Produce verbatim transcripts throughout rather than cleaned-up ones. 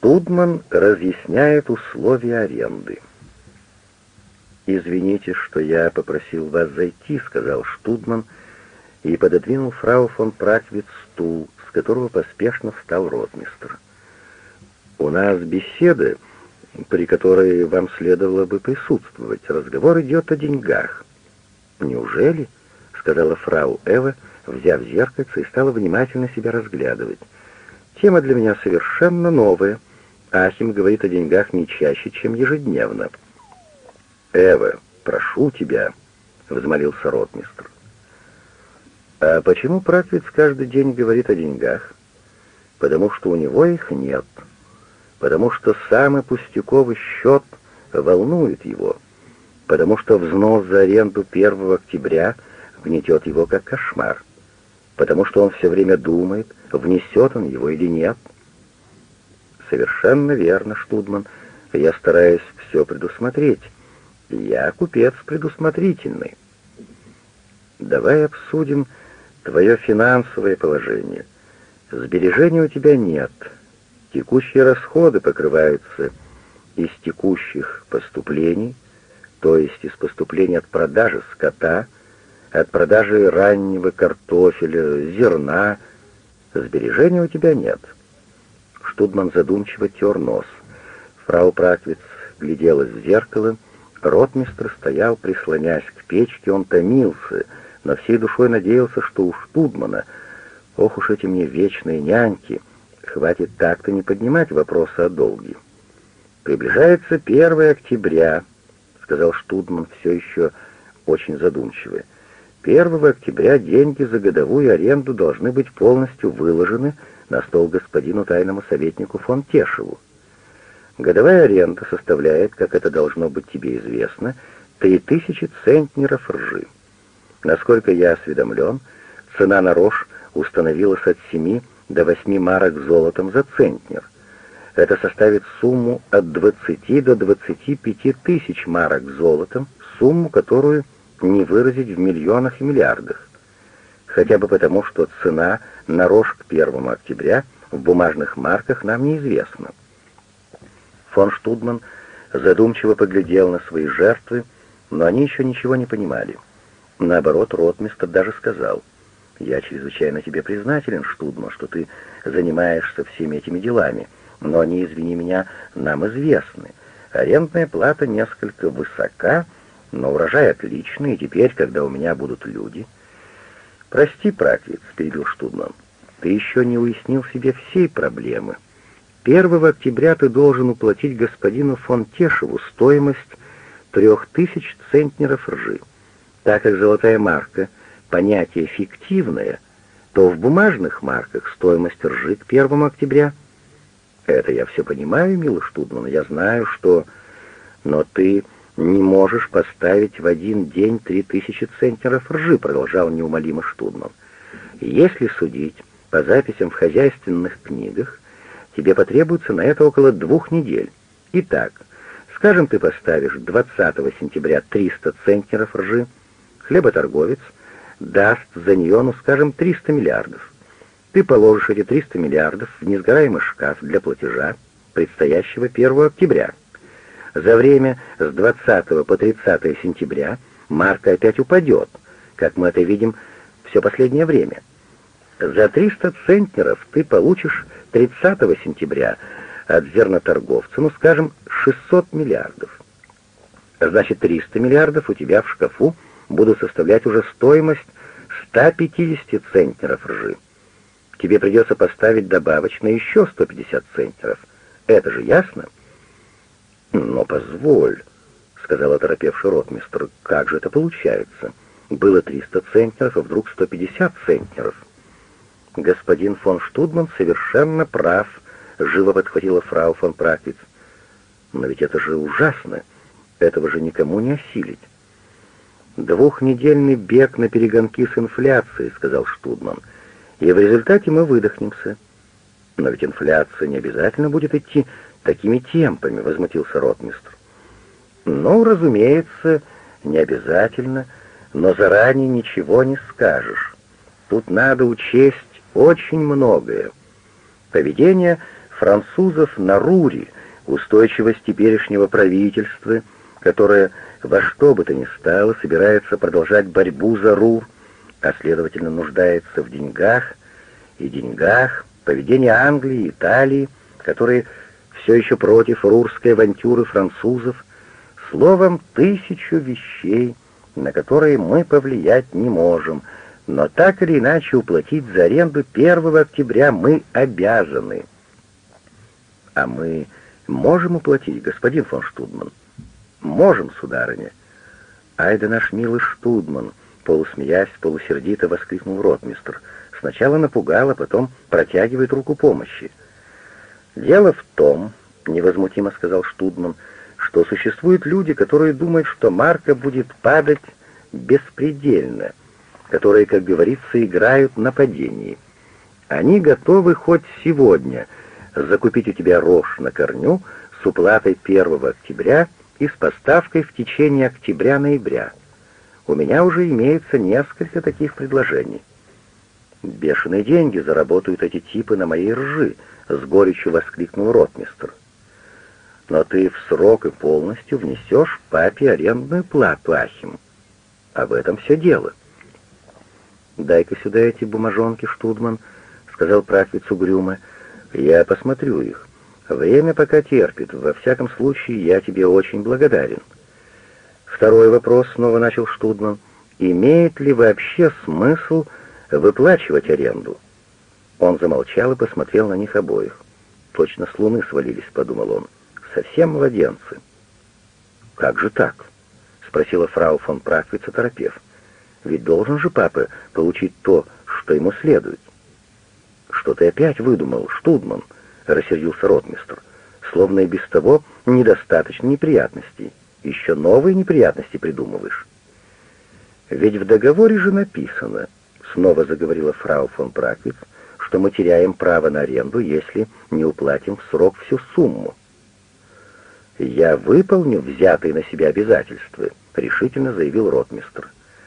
Штудман разъясняет условия аренды. «Извините, что я попросил вас зайти», — сказал Штудман, и пододвинул фрау фон Праквиц стул, с которого поспешно встал ротмистр. «У нас беседа, при которой вам следовало бы присутствовать. Разговор идет о деньгах». «Неужели?» — сказала фрау Эва, взяв зеркальце и стала внимательно себя разглядывать. «Тема для меня совершенно новая. Ахим говорит о деньгах не чаще, чем ежедневно». «Эва, прошу тебя», — взмолился ротмистр. «А почему Праквиц каждый день говорит о деньгах?» «Потому что у него их нет. Потому что самый пустяковый счет волнует его. Потому что взнос за аренду первого октября гнетет его как кошмар. Потому что он все время думает, внесет он его или нет». «Совершенно верно, Штудман. Я стараюсь все предусмотреть. Я купец предусмотрительный. Давай обсудим твое финансовое положение. Сбережений у тебя нет. Текущие расходы покрываются из текущих поступлений, то есть из поступлений от продажи скота, от продажи раннего картофеля, зерна. Сбережений у тебя нет». Штудман задумчиво тер нос. Фрау Праквиц гляделась в зеркало. Ротмистр стоял, прислонясь к печке, он томился, но всей душой надеялся, что у Штудмана, ох уж эти мне вечные няньки, хватит так-то не поднимать вопросы о долге. «Приближается первое октября», — сказал Штудман, все еще очень задумчиво. «первого октября деньги за годовую аренду должны быть полностью выложены на стол господину тайному советнику фон Тешеву. Годовая аренда составляет, как это должно быть тебе известно, три тысячи центнеров ржи. Насколько я осведомлен, цена на рожь установилась от семи до восьми марок золотом за центнер. Это составит сумму от двадцати до двадцати пяти тысяч марок золотом, сумму, которую не выразить в миллионах и миллиардах. Хотя бы потому, что цена на рожь к первому октября в бумажных марках нам неизвестна». Фон Штудман задумчиво поглядел на свои жертвы, но они еще ничего не понимали. Наоборот, ротмистр даже сказал: «Я чрезвычайно тебе признателен, Штудман, что ты занимаешься всеми этими делами, но они, извини меня, нам известны. Арендная плата несколько высока, но урожай отличный, и теперь, когда у меня будут люди...» «Прости, Праквиц», — перебил Штудман, — «ты еще не уяснил себе всей проблемы. первого октября ты должен уплатить господину фон Тешеву стоимость трех тысяч центнеров ржи. Так как золотая марка — понятие фиктивное, то в бумажных марках стоимость ржи к первому октября... Это я все понимаю, милый Штудман, я знаю, что... Но ты не можешь поставить в один день три тысячи центнеров ржи, продолжал неумолимо Штудман. Если судить по записям в хозяйственных книгах, тебе потребуется на это около двух недель. Итак, скажем, ты поставишь двадцатого сентября триста центнеров ржи, хлеботорговец даст за нее, ну, скажем, триста миллиардов. Ты положишь эти триста миллиардов в несгораемый шкаф для платежа, предстоящего первого октября. За время с двадцатого по тридцатое сентября марка опять упадет, как мы это видим все последнее время. За триста центнеров ты получишь тридцатого сентября от зерноторговца, ну, скажем, шестьсот миллиардов. Значит, триста миллиардов у тебя в шкафу будут составлять уже стоимость ста пятидесяти центнеров ржи. Тебе придется поставить добавочно еще сто пятьдесят центнеров. Это же ясно? «Но позволь», — сказал оторопевший ротмистр, — «как же это получается? Было триста центнеров, а вдруг сто пятьдесят центнеров». «Господин фон Штудман совершенно прав», — живо подхватила фрау фон Праквиц. «Но ведь это же ужасно. Этого же никому не осилить». «Двухнедельный бег на перегонки с инфляцией», — сказал Штудман, — «и в результате мы выдохнемся». «Но ведь инфляция не обязательно будет идти такими темпами», — возмутился ротмистр. «Ну, разумеется, не обязательно, но заранее ничего не скажешь. Тут надо учесть очень многое. Поведение французов на Руре, устойчивость теперешнего правительства, которое во что бы то ни стало собирается продолжать борьбу за Рур, а следовательно нуждается в деньгах, и деньгах, поведение Англии и Италии, которые все еще против рурской авантюры французов, словом, тысячу вещей, на которые мы повлиять не можем, но так или иначе уплатить за аренду первого октября мы обязаны. А мы можем уплатить, господин фон Штудман? Можем, сударыня. Ай да наш милый Штудман, полусмеясь, полусердито воскликнул ротмистр. Сначала напугал, а потом протягивает руку помощи. «Дело в том, — невозмутимо сказал Штудман, — что существуют люди, которые думают, что марка будет падать беспредельно, которые, как говорится, играют на падении. Они готовы хоть сегодня закупить у тебя рожь на корню с уплатой первого октября и с поставкой в течение октября-ноября. У меня уже имеется несколько таких предложений. «Бешеные деньги заработают эти типы на моей ржи», — с горечью воскликнул ротмистр. «Но ты в срок и полностью внесешь папе арендную плату, Ахим. Об этом все дело». «Дай-ка сюда эти бумажонки, Штудман», — сказал Праквиц угрюмо. «Я посмотрю их. Время пока терпит. Во всяком случае, я тебе очень благодарен». «Второй вопрос», — снова начал Штудман. «Имеет ли вообще смысл выплачивать аренду?» Он замолчал и посмотрел на них обоих. «Точно с луны свалились», — подумал он. «Совсем младенцы». «Как же так?» — спросила фрау фон Праквиц, оторопев. «Ведь должен же папа получить то, что ему следует». «Что ты опять выдумал, Штудман?» — рассердился ротмистр. «Словно и без того недостаточно неприятностей. Еще новые неприятности придумываешь». «Ведь в договоре же написано», — снова заговорила фрау фон Праквиц, «что мы теряем право на аренду, если не уплатим в срок всю сумму». «Я выполню взятые на себя обязательства», — решительно заявил ротмистр.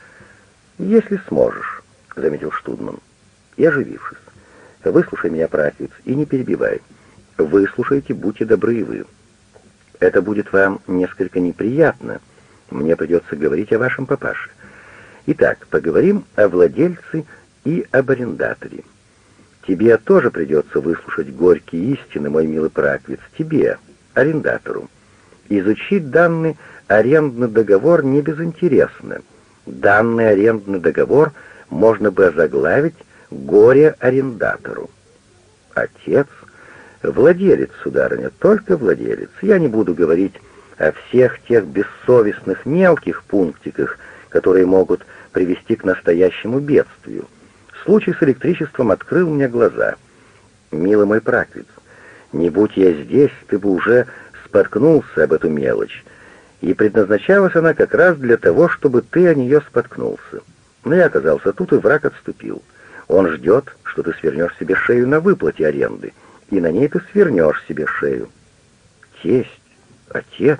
«Если сможешь», — заметил Штудман, и оживившись. «Выслушай меня, Праквиц, и не перебивай. Выслушайте, будьте добры и вы. Это будет вам несколько неприятно. Мне придется говорить о вашем папаше. Итак, поговорим о владельце и об арендаторе. Тебе тоже придется выслушать горькие истины, мой милый Праквиц, тебе, арендатору. Изучить данный арендный договор не безинтересно. Данный арендный договор можно бы озаглавить «Горе арендатору». Отец, владелец, сударыня, только владелец. Я не буду говорить о всех тех бессовестных мелких пунктиках, которые могут привести к настоящему бедствию. Случай с электричеством открыл мне глаза. Милый мой Праквиц, не будь я здесь, ты бы уже споткнулся об эту мелочь, и предназначалась она как раз для того, чтобы ты о нее споткнулся. Но я оказался тут, и враг отступил. Он ждет, что ты свернешь себе шею на выплате аренды, и на ней ты свернешь себе шею. Тесть, отец,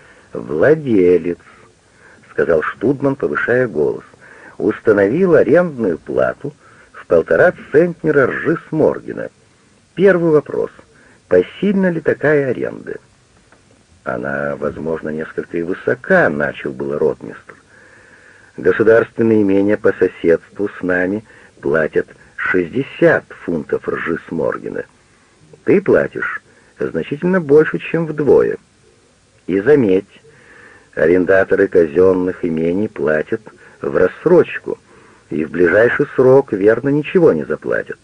владелец, сказал Штудман, повышая голос, установил арендную плату в полтора центнера ржи с Моргена. Первый вопрос. Посильна ли такая аренда? Она, возможно, несколько и высока, начал было ротмистр. Государственные имения по соседству с нами платят шестьдесят фунтов ржи с Моргена. Ты платишь значительно больше, чем вдвое. И заметь, арендаторы казенных имений платят в рассрочку, и в ближайший срок, верно, ничего не заплатят.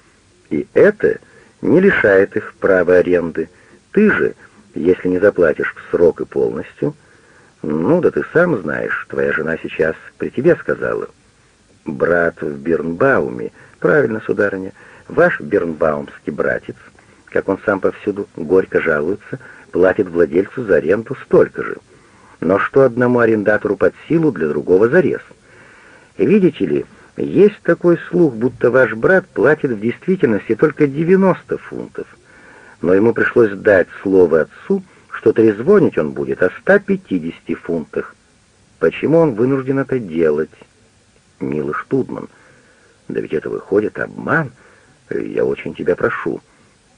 И это не лишает их права аренды. Ты же, если не заплатишь в срок и полностью, ну да ты сам знаешь, твоя жена сейчас при тебе сказала. Брат в Бирнбауме, правильно, сударыня, ваш бирнбаумский братец, как он сам повсюду горько жалуется, платит владельцу за аренду столько же. Но что одному арендатору под силу, для другого зарез. Видите ли, есть такой слух, будто ваш брат платит в действительности только девяносто фунтов, но ему пришлось дать слово отцу, что трезвонить он будет о ста пятидесяти фунтах. Почему он вынужден это делать? Милый Штудман, да ведь это выходит обман. Я очень тебя прошу.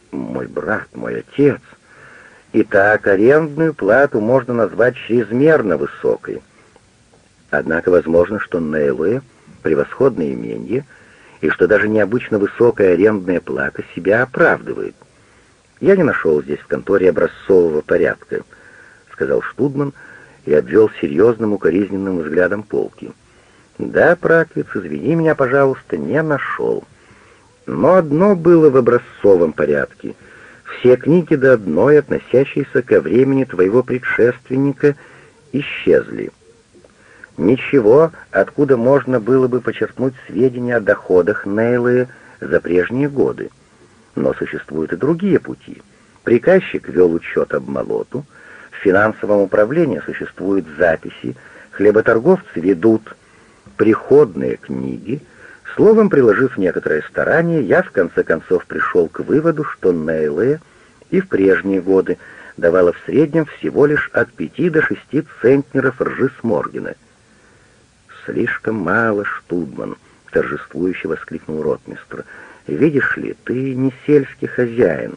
Мой брат, мой отец. Итак, арендную плату можно назвать чрезмерно высокой. Однако возможно, что Нейлуэ — превосходное имение, и что даже необычно высокая арендная плата себя оправдывает. «Я не нашел здесь в конторе образцового порядка», — сказал Штудман и обвел серьезным укоризненным взглядом полки. «Да, Праквиц, извини меня, пожалуйста, не нашел. Но одно было в образцовом порядке. Все книги до одной, относящиеся ко времени твоего предшественника, исчезли. Ничего, откуда можно было бы почерпнуть сведения о доходах Нейлы за прежние годы. Но существуют и другие пути. Приказчик вел учет обмолоту, в финансовом управлении существуют записи, хлеботорговцы ведут приходные книги. Словом, приложив некоторое старание, я в конце концов пришел к выводу, что Нейле и в прежние годы давала в среднем всего лишь от пяти до шести центнеров ржи с Моргена. «Слишком мало, Штудман!» — торжествующе воскликнул ротмистр. «Видишь ли, ты не сельский хозяин».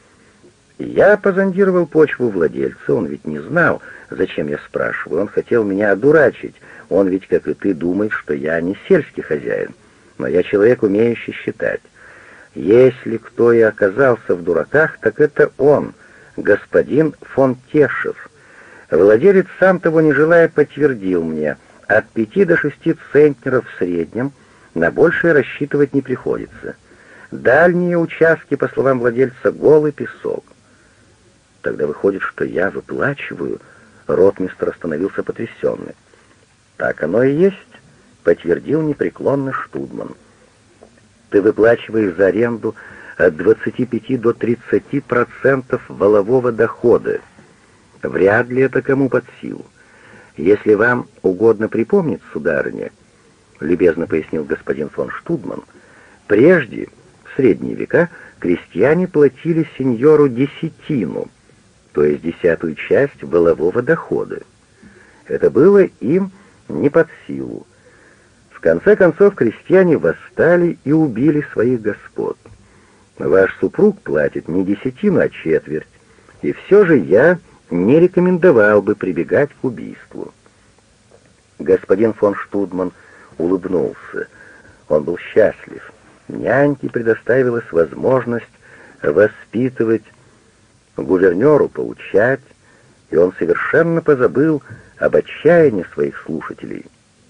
Я позондировал почву владельца, он ведь не знал, зачем я спрашиваю, он хотел меня одурачить, он ведь, как и ты, думает, что я не сельский хозяин, но я человек, умеющий считать. Если кто и оказался в дураках, так это он, господин фон Тешев. Владелец, сам того не желая, подтвердил мне, от пяти до шести центнеров в среднем, на большее рассчитывать не приходится. Дальние участки, по словам владельца, голый песок. Тогда выходит, что я выплачиваю. Ротмистр остановился потрясенный. Так оно и есть, подтвердил непреклонно Штудман. Ты выплачиваешь за аренду от двадцати пяти до тридцати процентов валового дохода. Вряд ли это кому под силу. Если вам угодно припомнить, сударыня, любезно пояснил господин фон Штудман, прежде, в средние века, крестьяне платили сеньору десятину, то есть десятую часть валового дохода. Это было им не под силу. В конце концов, крестьяне восстали и убили своих господ. Ваш супруг платит не десятину, а четверть, и все же я не рекомендовал бы прибегать к убийству. Господин фон Штудман улыбнулся. Он был счастлив. Няньке предоставилась возможность воспитывать, гувернеру поучать, и он совершенно позабыл об отчаянии своих слушателей.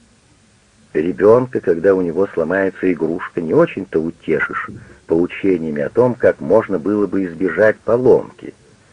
Ребенка, когда у него сломается игрушка, не очень-то утешишь поучениями о том, как можно было бы избежать поломки.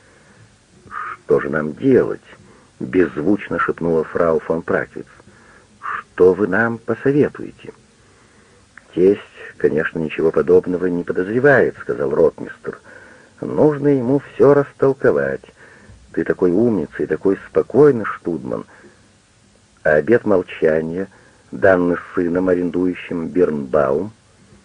«Что же нам делать?» — беззвучно шепнула фрау фон Праквиц. «Что вы нам посоветуете?» «Тесть, конечно, ничего подобного не подозревает», — сказал ротмистр. «Нужно ему все растолковать. Ты такой умница и такой спокойный, Штудман. А обет молчания, данный сыном, арендующим Бирнбаум?»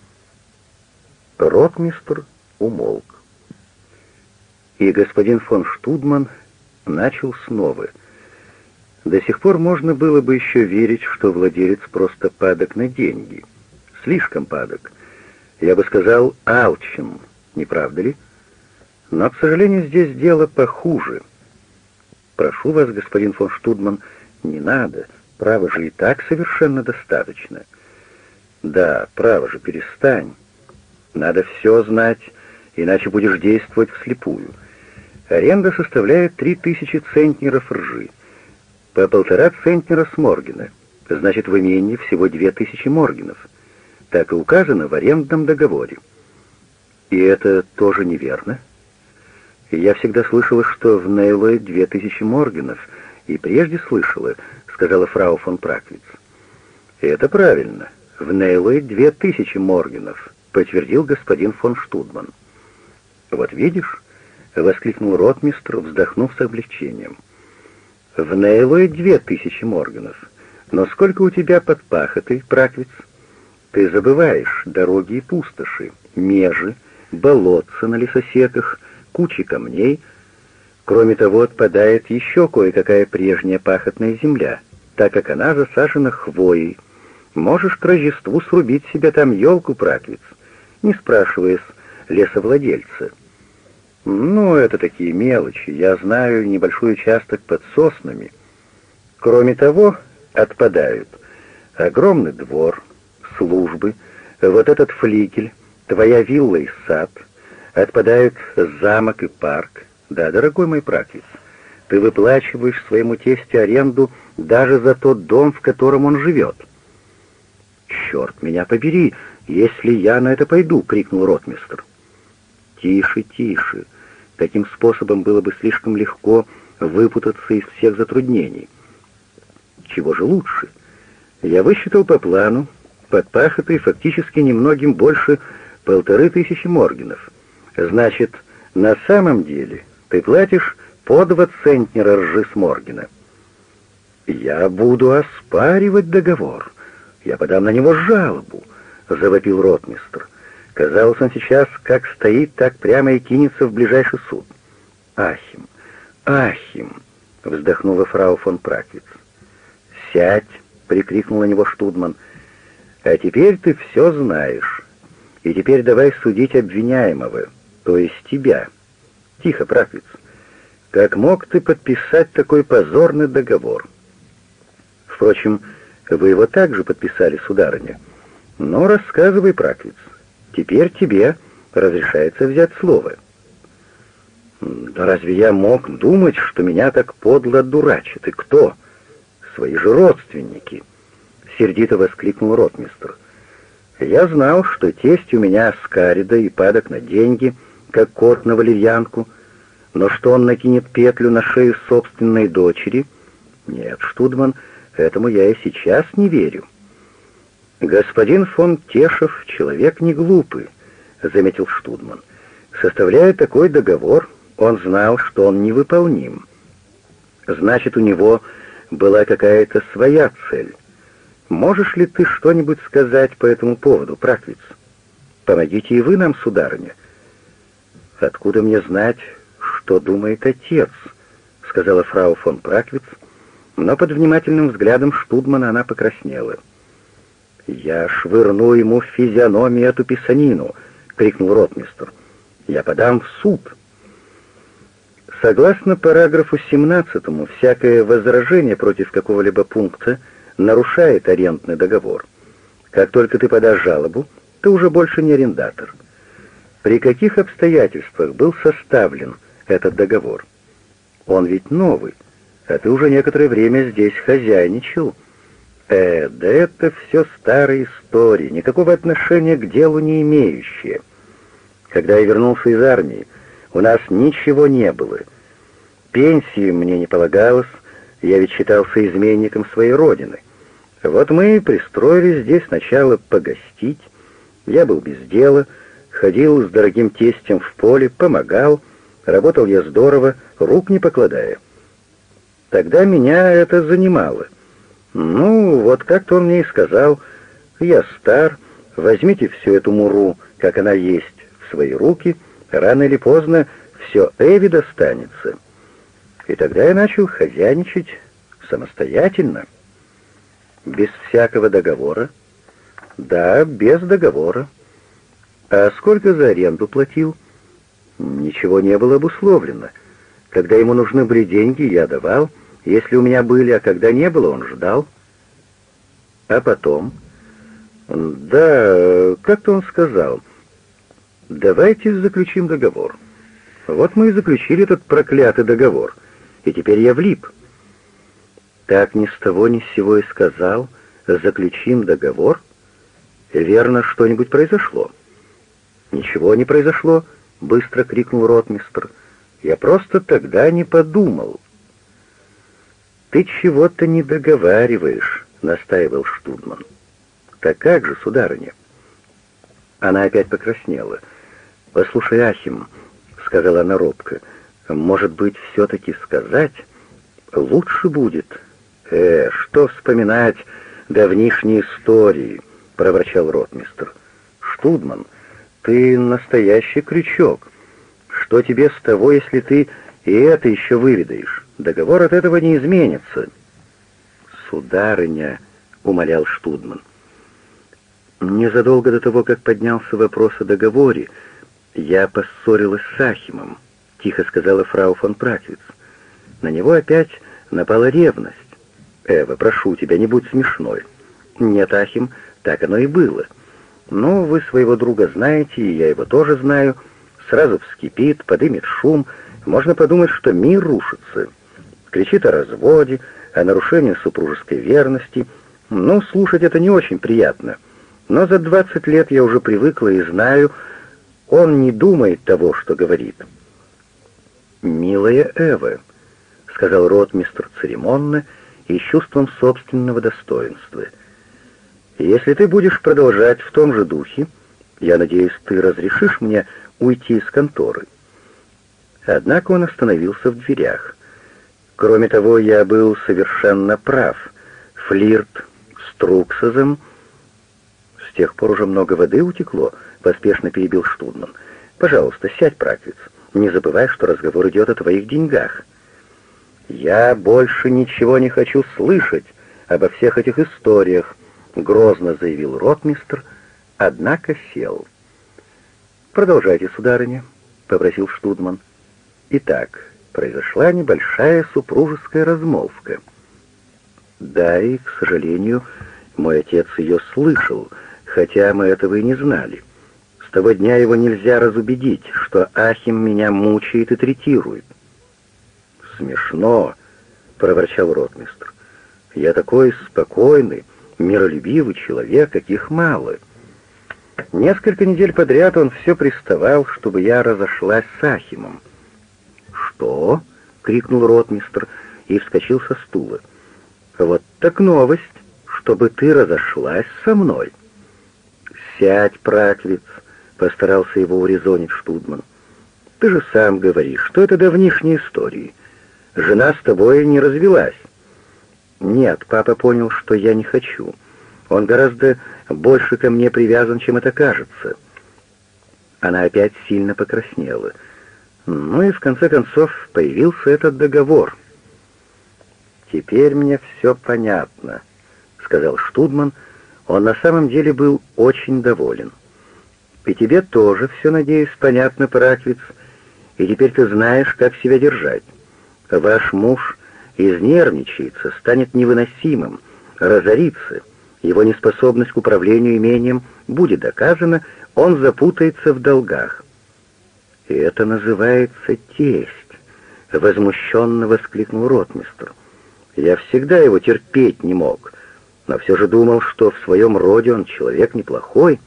Ротмистр умолк. И господин фон Штудман начал снова. До сих пор можно было бы еще верить, что владелец просто падок на деньги. Слишком падок. Я бы сказал, алчен, не правда ли? Но, к сожалению, здесь дело похуже. Прошу вас, господин фон Штудман, не надо. Право же и так совершенно достаточно. Да, право же, перестань. Надо все знать, иначе будешь действовать вслепую. Аренда составляет три тысячи центнеров ржи. По полтора центнера с Моргена. Значит, в имении всего две тысячи моргенов. Так и указано в арендном договоре. И это тоже неверно. Я всегда слышала, что в Нейлое две тысячи моргенов, и прежде слышала, сказала фрау фон Праквиц. Это правильно. В Нейлое две тысячи моргенов, подтвердил господин фон Штудман. Вот видишь, воскликнул ротмистр, вздохнув с облегчением. В Нейлое две тысячи моргенов. Но сколько у тебя под пахотой, Праквиц? Ты забываешь дороги и пустоши, межи, болотца на лесосеках, кучи камней. Кроме того, отпадает еще кое-какая прежняя пахотная земля, так как она засажена хвоей. Можешь к Рождеству срубить себе там елку, Праквиц, не спрашивая с лесовладельца. Ну, это такие мелочи. Я знаю небольшой участок под соснами. Кроме того, отпадают огромный двор, службы, вот этот флигель, твоя вилла и сад, отпадают замок и парк. Да, дорогой мой Праквиц, ты выплачиваешь своему тестю аренду даже за тот дом, в котором он живет. «Черт меня побери, если я на это пойду!» — крикнул ротмистр. «Тише, тише. Таким способом было бы слишком легко выпутаться из всех затруднений. Чего же лучше? Я высчитал по плану, под пахотой фактически немногим больше полторы тысячи моргенов. Значит, на самом деле ты платишь по два центнера ржи с моргена. Я буду оспаривать договор. Я подам на него жалобу», — завопил ротмистр. Казалось, он сейчас как стоит, так прямо и кинется в ближайший суд. «Ахим, Ахим!» — вздохнула фрау фон Праквиц. «Сядь!» — прикрикнул на него Штудман. «А теперь ты все знаешь. И теперь давай судить обвиняемого, то есть тебя. Тихо, Праквиц. Как мог ты подписать такой позорный договор? Впрочем, вы его также подписали, сударыня. Но рассказывай, Праквиц. Теперь тебе разрешается взять слово». «Да разве я мог думать, что меня так подло дурачат? И кто? Свои же родственники!» — сердито воскликнул ротмистр. «Я знал, что тесть у меня скарида и падок на деньги, как кот на валерьянку, но что он накинет петлю на шею собственной дочери? Нет, Штудман, этому я и сейчас не верю». «Господин фон Тешев человек не глупый», — заметил Штудман. «Составляя такой договор, он знал, что он невыполним. Значит, у него была какая-то своя цель. Можешь ли ты что-нибудь сказать по этому поводу, Праквиц? Помогите и вы нам, сударыня». «Откуда мне знать, что думает отец?» — сказала фрау фон Праквиц, но под внимательным взглядом Штудмана она покраснела. «Я швырну ему в физиономию эту писанину!» — крикнул ротмистр. «Я подам в суд!» Согласно параграфу семнадцатому, всякое возражение против какого-либо пункта нарушает арендный договор. Как только ты подашь жалобу, ты уже больше не арендатор. При каких обстоятельствах был составлен этот договор? Он ведь новый, а ты уже некоторое время здесь хозяйничал. Э, да это все старые истории, никакого отношения к делу не имеющие. Когда я вернулся из армии, у нас ничего не было. Пенсии мне не полагалось, я ведь считался изменником своей родины. Вот мы пристроились здесь сначала погостить. Я был без дела, ходил с дорогим тестем в поле, помогал, работал я здорово, рук не покладая. Тогда меня это занимало. Ну, вот как-то он мне и сказал: «Я стар, возьмите всю эту муру, как она есть, в свои руки, рано или поздно все Эви достанется». И тогда я начал хозяйничать самостоятельно. Без всякого договора? Да, без договора. А сколько за аренду платил? Ничего не было обусловлено. Когда ему нужны были деньги, я давал. Если у меня были, а когда не было, он ждал. А потом? Да, как-то он сказал: «Давайте заключим договор». Вот мы и заключили этот проклятый договор. И теперь я влип. Так ни с того ни с сего и сказал: «Заключим договор». Верно, что-нибудь произошло. «Ничего не произошло», — быстро крикнул ротмистр. «Я просто тогда не подумал». «Ты чего-то не договариваешь», — настаивал Штудман. «Так как же, сударыня?» Она опять покраснела. «Послушай, Ахим», — сказала она робко, — «может быть, все-таки сказать? Лучше будет». «Э, что вспоминать давнишние истории», — проворчал ротмистр. «Штудман, ты настоящий крючок. Что тебе с того, если ты и это еще выведаешь? Договор от этого не изменится». «Сударыня», — умолял Штудман, — «незадолго до того, как поднялся вопрос о договоре, я поссорилась с Ахимом. — тихо сказала фрау фон Праквиц. На него опять напала ревность. «Эва, прошу тебя, не будь смешной». «Нет, Ахим, так оно и было. Ну, вы своего друга знаете, и я его тоже знаю. Сразу вскипит, подымет шум. Можно подумать, что мир рушится. Кричит о разводе, о нарушении супружеской верности. Ну, слушать это не очень приятно. Но за двадцать лет я уже привыкла и знаю, он не думает того, что говорит». «Милая Эва», — сказал ротмистр церемонно и с чувством собственного достоинства, — «если ты будешь продолжать в том же духе, я надеюсь, ты разрешишь мне уйти из конторы». Однако он остановился в дверях. «Кроме того, я был совершенно прав. Флирт с Труксозом...» «С тех пор уже много воды утекло», — поспешно перебил Штудман. «Пожалуйста, сядь, Праквиц. Не забывай, что разговор идет о твоих деньгах». «Я больше ничего не хочу слышать обо всех этих историях», — грозно заявил ротмистр, однако сел. «Продолжайте, сударыня», — попросил Штудман. «Итак, произошла небольшая супружеская размолвка. Да, и, к сожалению, мой отец ее слышал, хотя мы этого и не знали. С того дня его нельзя разубедить, что Ахим меня мучает и третирует». «Смешно», — проворчал ротмистр. «Я такой спокойный, миролюбивый человек, каких мало. Несколько недель подряд он все приставал, чтобы я разошлась с Ахимом». «Что?» — крикнул ротмистр и вскочил со стула. «Вот так новость, чтобы ты разошлась со мной». «Сядь, Праквиц», — постарался его урезонить Штудман. «Ты же сам говоришь, что это давнишние истории. Жена с тобой не развелась». «Нет, папа понял, что я не хочу. Он гораздо больше ко мне привязан, чем это кажется». Она опять сильно покраснела. Ну и в конце концов появился этот договор. «Теперь мне все понятно», — сказал Штудман. Он на самом деле был очень доволен. «И тебе тоже все, надеюсь, понятно, Праквиц, и теперь ты знаешь, как себя держать. Ваш муж изнервничается, станет невыносимым, разорится, его неспособность к управлению имением будет доказана, он запутается в долгах». «И это называется тесть», — возмущенно воскликнул ротмистр. «Я всегда его терпеть не мог, но все же думал, что в своем роде он человек неплохой».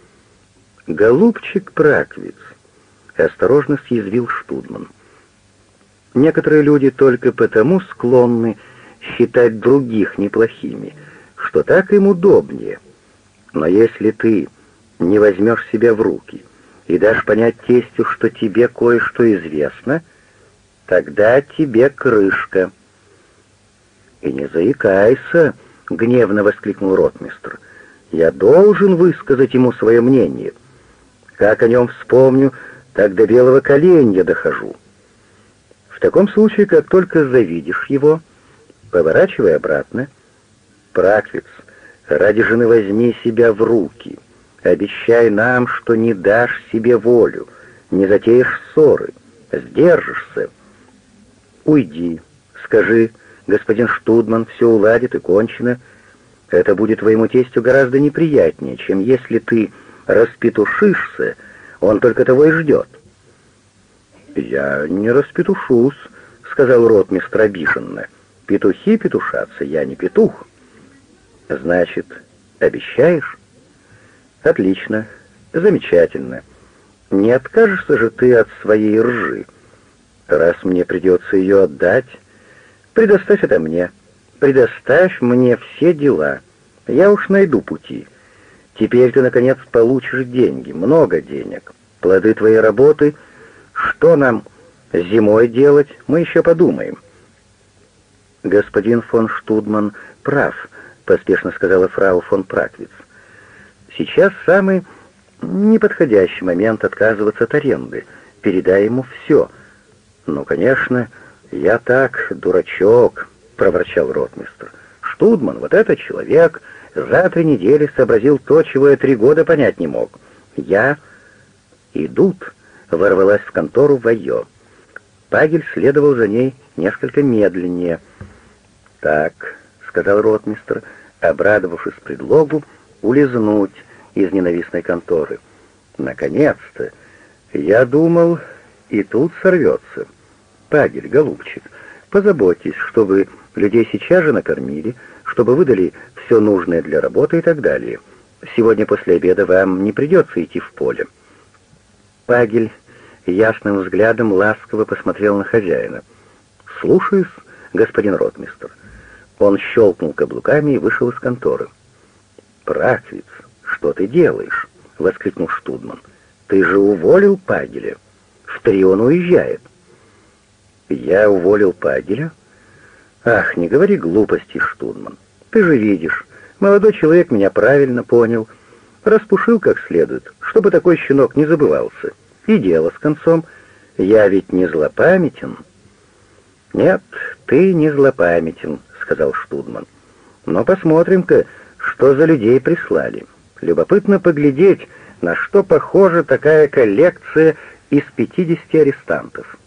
«Голубчик Праквиц», — осторожно съязвил Штудман. «Некоторые люди только потому склонны считать других неплохими, что так им удобнее. Но если ты не возьмешь себя в руки и дашь понять тестю, что тебе кое-что известно, тогда тебе крышка». «И не заикайся», — гневно воскликнул ротмистр. «Я должен высказать ему свое мнение. Как о нем вспомню, так до белого коленя дохожу. В таком случае, как только завидишь его, поворачивай обратно. Праквиц, ради жены возьми себя в руки. Обещай нам, что не дашь себе волю, не затеешь ссоры, сдержишься. Уйди, скажи, господин Штудман, все уладит и кончено. Это будет твоему тестю гораздо неприятнее, чем если ты распетушишься, он только того и ждет». «Я не распетушусь», — сказал ротмистр обиженно. «Петухи петушатся, я не петух». «Значит, обещаешь?» «Отлично, замечательно. Не откажешься же ты от своей ржи. Раз мне придется ее отдать, предоставь это мне. Предоставь мне все дела. Я уж найду пути. Теперь ты, наконец, получишь деньги, много денег, плоды твоей работы. Что нам зимой делать, мы еще подумаем». «Господин фон Штудман прав», — поспешно сказала фрау фон Праквиц. «Сейчас самый неподходящий момент отказываться от аренды. Передай ему все». «Ну, конечно, я так, дурачок», — проворчал ротмистр. «Штудман, вот этот человек, за три недели сообразил то, чего я три года понять не мог. Я...» «Идут», — ворвалась в контору Вайо. Пагель следовал за ней несколько медленнее. «Так», — сказал ротмистр, обрадовавшись предлогу улизнуть из ненавистной конторы. «Наконец-то! Я думал, и тут сорвется. Пагель, голубчик, позаботьтесь, чтобы людей сейчас же накормили, чтобы выдали все нужное для работы и так далее. Сегодня после обеда вам не придется идти в поле». Пагель ясным взглядом ласково посмотрел на хозяина. «Слушаюсь, господин ротмистр». Он щелкнул каблуками и вышел из конторы. «Працвиц, что ты делаешь?» — воскликнул Штудман. «Ты же уволил Пагеля. В три он уезжает». «Я уволил Пагеля? Ах, не говори глупости, Штудман. Ты же видишь, молодой человек меня правильно понял. Распушил как следует, чтобы такой щенок не забывался. И дело с концом. Я ведь не злопамятен». «Нет, ты не злопамятен», — сказал Штудман. «Но посмотрим-ка, что за людей прислали. Любопытно поглядеть, на что похожа такая коллекция из пятидесяти арестантов».